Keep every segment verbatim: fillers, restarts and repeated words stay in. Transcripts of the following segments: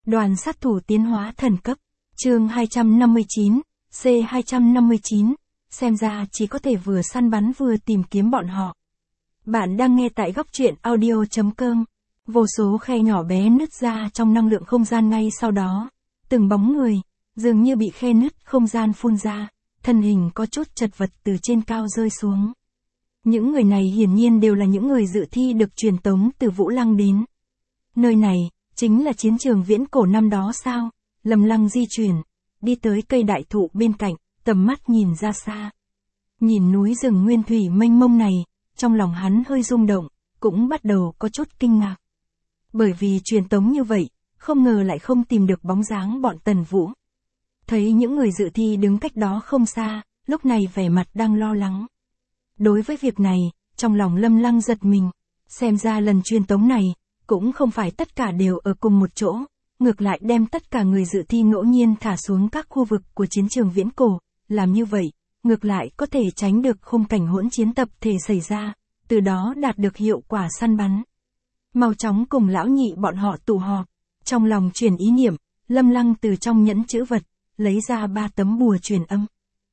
Đoàn sát thủ tiến hóa thần cấp. Chương hai trăm năm mươi chín, C hai trăm năm mươi chín, xem ra chỉ có thể vừa săn bắn vừa tìm kiếm bọn họ. Bạn đang nghe tại góc truyện audio chấm com. Vô số khe nhỏ bé nứt ra trong năng lượng không gian ngay sau đó. Từng bóng người, dường như bị khe nứt không gian phun ra, thân hình có chút chật vật từ trên cao rơi xuống. Những người này hiển nhiên đều là những người dự thi được truyền tống từ Vũ Lăng đến. Nơi này, chính là chiến trường viễn cổ năm đó sao? Lâm Lăng di chuyển, đi tới cây đại thụ bên cạnh, tầm mắt nhìn ra xa. Nhìn núi rừng nguyên thủy mênh mông này, trong lòng hắn hơi rung động, cũng bắt đầu có chút kinh ngạc. Bởi vì truyền tống như vậy, không ngờ lại không tìm được bóng dáng bọn Tần Vũ. Thấy những người dự thi đứng cách đó không xa, lúc này vẻ mặt đang lo lắng. Đối với việc này, trong lòng Lâm Lăng giật mình, xem ra lần truyền tống này, cũng không phải tất cả đều ở cùng một chỗ, ngược lại đem tất cả người dự thi ngẫu nhiên thả xuống các khu vực của chiến trường viễn cổ, làm như vậy, ngược lại có thể tránh được khung cảnh hỗn chiến tập thể xảy ra, từ đó đạt được hiệu quả săn bắn. Mau chóng cùng lão nhị bọn họ tụ họp, trong lòng truyền ý niệm, Lâm Lăng từ trong nhẫn chữ vật, lấy ra ba tấm bùa truyền âm.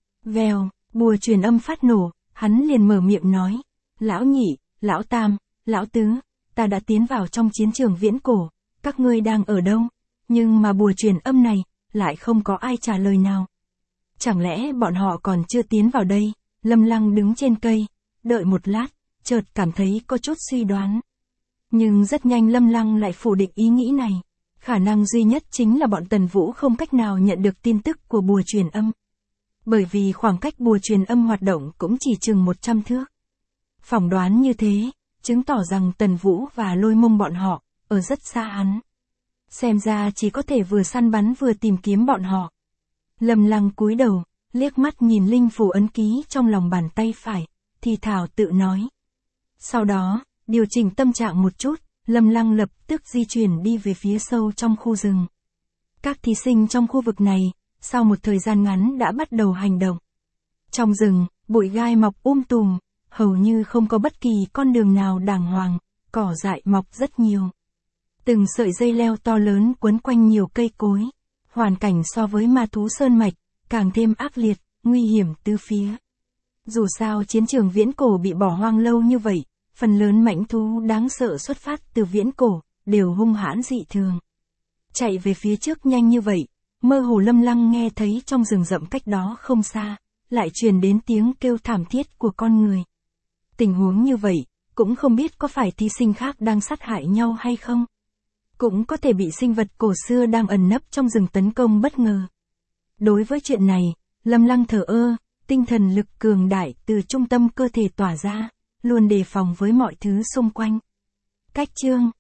Vèo, bùa truyền âm phát nổ, hắn liền mở miệng nói, lão nhị, lão tam, lão tứ, ta đã tiến vào trong chiến trường viễn cổ, các ngươi đang ở đâu? Nhưng mà bùa truyền âm này, lại không có ai trả lời nào. Chẳng lẽ bọn họ còn chưa tiến vào đây? Lâm Lăng đứng trên cây, đợi một lát, chợt cảm thấy có chút suy đoán. Nhưng rất nhanh Lâm Lăng lại phủ định ý nghĩ này. Khả năng duy nhất chính là bọn Tần Vũ không cách nào nhận được tin tức của bùa truyền âm. Bởi vì khoảng cách bùa truyền âm hoạt động cũng chỉ chừng một trăm thước. Phỏng đoán như thế, chứng tỏ rằng Tần Vũ và Lôi Mông bọn họ, ở rất xa hắn. Xem ra chỉ có thể vừa săn bắn vừa tìm kiếm bọn họ. Lâm Lăng cúi đầu, liếc mắt nhìn linh phù ấn ký trong lòng bàn tay phải, thì thảo tự nói. Sau đó, điều chỉnh tâm trạng một chút, Lâm Lăng lập tức di chuyển đi về phía sâu trong khu rừng. Các thí sinh trong khu vực này, sau một thời gian ngắn đã bắt đầu hành động. Trong rừng, bụi gai mọc um tùm, hầu như không có bất kỳ con đường nào đàng hoàng, cỏ dại mọc rất nhiều. Từng sợi dây leo to lớn quấn quanh nhiều cây cối. Hoàn cảnh so với ma thú sơn mạch, càng thêm ác liệt, nguy hiểm tứ phía. Dù sao chiến trường viễn cổ bị bỏ hoang lâu như vậy, phần lớn mãnh thú đáng sợ xuất phát từ viễn cổ, đều hung hãn dị thường. Chạy về phía trước nhanh như vậy, mơ hồ Lâm Lăng nghe thấy trong rừng rậm cách đó không xa, lại truyền đến tiếng kêu thảm thiết của con người. Tình huống như vậy, cũng không biết có phải thí sinh khác đang sát hại nhau hay không. Cũng có thể bị sinh vật cổ xưa đang ẩn nấp trong rừng tấn công bất ngờ. Đối với chuyện này, Lâm Lăng thờ ơ, tinh thần lực cường đại từ trung tâm cơ thể tỏa ra, luôn đề phòng với mọi thứ xung quanh. Cách chương